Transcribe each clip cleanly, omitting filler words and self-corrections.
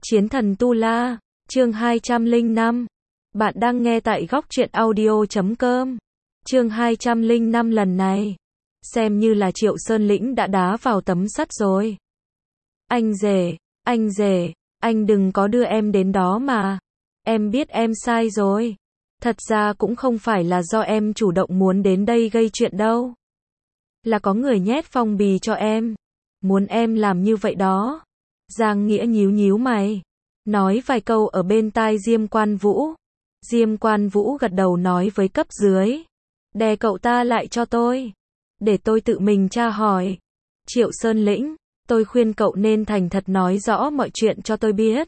Chiến thần Tu La, chương 205. Bạn đang nghe tại góc truyện audio.com. Chương 205 lần này, xem như là Triệu Sơn Lĩnh đã đá vào tấm sắt rồi. Anh rể, anh đừng có đưa em đến đó mà. Em biết em sai rồi. Thật ra cũng không phải là do em chủ động muốn đến đây gây chuyện đâu. Là có người nhét phong bì cho em. Muốn em làm như vậy đó. Giang Nghĩa nhíu nhíu mày. Nói vài câu ở bên tai Diêm Quan Vũ. Diêm Quan Vũ gật đầu nói với cấp dưới. Đè cậu ta lại cho tôi. Để tôi tự mình tra hỏi. Triệu Sơn Lĩnh, tôi khuyên cậu nên thành thật nói rõ mọi chuyện cho tôi biết.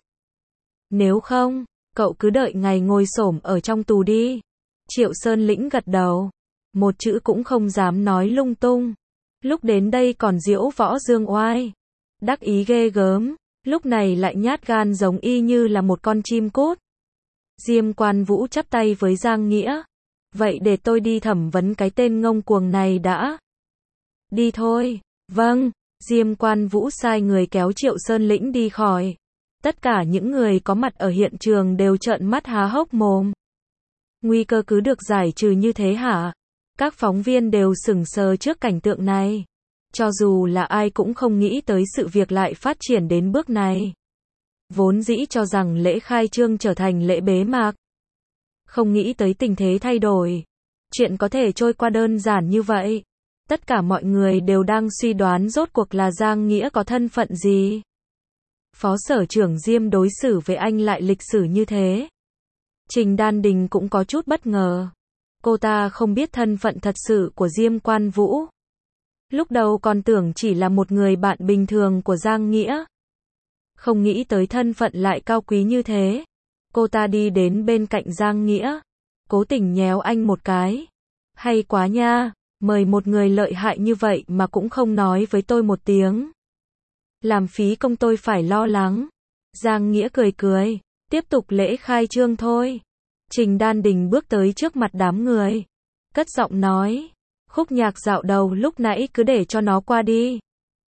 Nếu không, cậu cứ đợi ngày ngồi xổm ở trong tù đi. Triệu Sơn Lĩnh gật đầu. Một chữ cũng không dám nói lung tung. Lúc đến đây còn diễu võ dương oai. Đắc ý ghê gớm. Lúc này lại nhát gan giống y như là một con chim cút. Diêm Quan Vũ chắp tay với Giang Nghĩa. Vậy để tôi đi thẩm vấn cái tên ngông cuồng này đã. Đi thôi. Vâng. Diêm Quan Vũ sai người kéo Triệu Sơn Lĩnh đi khỏi. Tất cả những người có mặt ở hiện trường đều trợn mắt há hốc mồm. Nguy cơ cứ được giải trừ như thế hả? Các phóng viên đều sững sờ trước cảnh tượng này. Cho dù là ai cũng không nghĩ tới sự việc lại phát triển đến bước này. Vốn dĩ cho rằng lễ khai trương trở thành lễ bế mạc. Không nghĩ tới tình thế thay đổi. Chuyện có thể trôi qua đơn giản như vậy. Tất cả mọi người đều đang suy đoán rốt cuộc là Giang Nghĩa có thân phận gì. Phó sở trưởng Diêm đối xử với anh lại lịch sử như thế. Trình Đan Đình cũng có chút bất ngờ. Cô ta không biết thân phận thật sự của Diêm Quan Vũ. Lúc đầu còn tưởng chỉ là một người bạn bình thường của Giang Nghĩa. Không nghĩ tới thân phận lại cao quý như thế. Cô ta đi đến bên cạnh Giang Nghĩa. Cố tình nhéo anh một cái. Hay quá nha, mời một người lợi hại như vậy mà cũng không nói với tôi một tiếng. Làm phí công tôi phải lo lắng. Giang Nghĩa cười cười. Tiếp tục lễ khai trương thôi. Trình Đan Đình bước tới trước mặt đám người. Cất giọng nói. Khúc nhạc dạo đầu lúc nãy cứ để cho nó qua đi.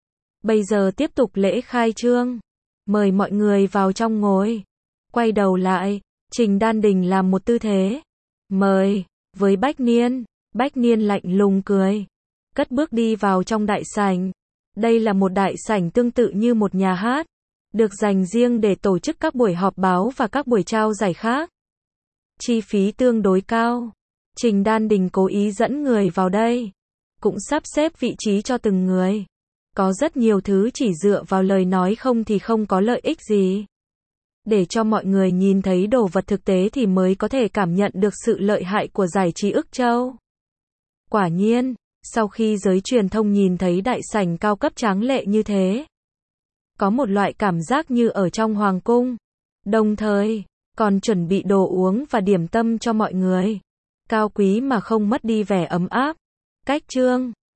Bây giờ tiếp tục lễ khai trương. Mời mọi người vào trong ngồi. Quay đầu lại, Trình Đan Đình làm một tư thế. Mời, với Bách Niên. Bách Niên lạnh lùng cười. Cất bước đi vào trong đại sảnh. Đây là một đại sảnh tương tự như một nhà hát. Được dành riêng để tổ chức các buổi họp báo và các buổi trao giải khác. Chi phí tương đối cao. Trình Đan Đình cố ý dẫn người vào đây. Cũng sắp xếp vị trí cho từng người. Có rất nhiều thứ chỉ dựa vào lời nói không thì không có lợi ích gì. Để cho mọi người nhìn thấy đồ vật thực tế thì mới có thể cảm nhận được sự lợi hại của giải trí Ức Châu. Quả nhiên, sau khi giới truyền thông nhìn thấy đại sảnh cao cấp tráng lệ như thế, có một loại cảm giác như ở trong hoàng cung. Đồng thời, còn chuẩn bị đồ uống và điểm tâm cho mọi người. Cao quý mà không mất đi vẻ ấm áp. Cách trương,